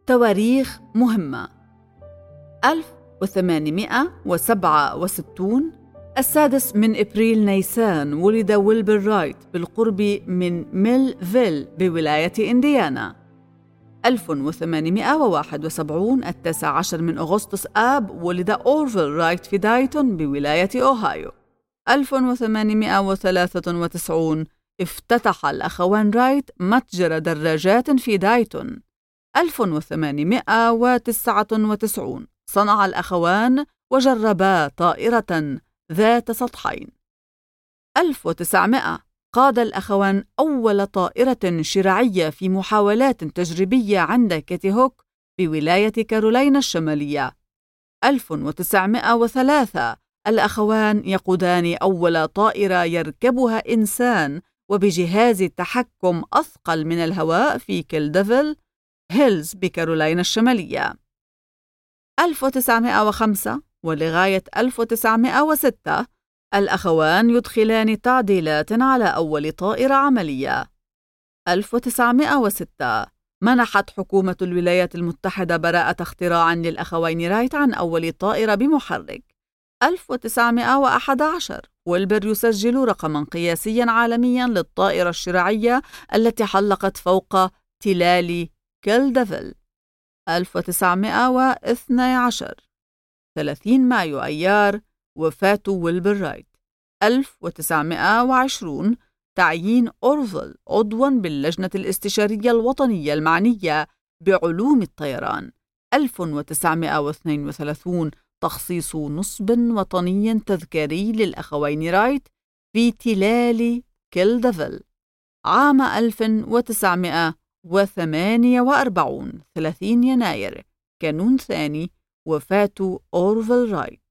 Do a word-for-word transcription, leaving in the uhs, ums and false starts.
تواريخ مهمة: ألف وثمانمائة وسبعة وستين، السادس من إبريل نيسان، ولد ويلبر رايت بالقرب من ميلفيل بولاية إنديانا. ألف وثمانمائة وواحد وسبعين، التاسع عشر من أغسطس آب، ولد أورفيل رايت في دايتون بولاية أوهايو. ألف وثمانمائة وثلاثة وتسعين، افتتح الأخوان رايت متجر دراجات في دايتون. ألف وثمانمائة وتسعة وتسعين، صنع الأخوان وجربا طائرة ذات سطحين. ألف وتسعمائة، قاد الأخوان أول طائرة شراعية في محاولات تجريبية عند كيتي هوك بولاية كارولاينا الشمالية. ألف وتسعمائة وثلاثة، الأخوان يقودان أول طائرة يركبها إنسان وبجهاز تحكم أثقل من الهواء في كيلدفيل هيلز بكارولاينا الشمالية. ألف وتسعمائة وخمسة ولغاية ألف وتسعمائة وستة، الأخوان يدخلان تعديلات على أول طائرة عملية. ألف وتسعمائة وستة، منحت حكومة الولايات المتحدة براءة اختراع للأخوين رايت عن أول طائرة بمحرك. ألف وتسعمائة وأحد عشر، ويلبر يسجل رقماً قياسياً عالمياً للطائرة الشراعية التي حلقت فوق تلال كيلدفيل. ألف وتسعمائة واثني عشر، ثلاثين مايو أيار، وفاة ويلبر رايت. ألف وتسعمائة وعشرين، تعيين أورفيل عضواً باللجنة الاستشارية الوطنية المعنية بعلوم الطيران. ألف وتسعمائة واثنين وثلاثين، تخصيص نصب وطني تذكاري للأخوين رايت في تلال كيلدفيل. عام ألف وتسعمائة وثمانية وأربعين، ثلاثين يناير، كانون ثاني، وفاة أورفيل رايت.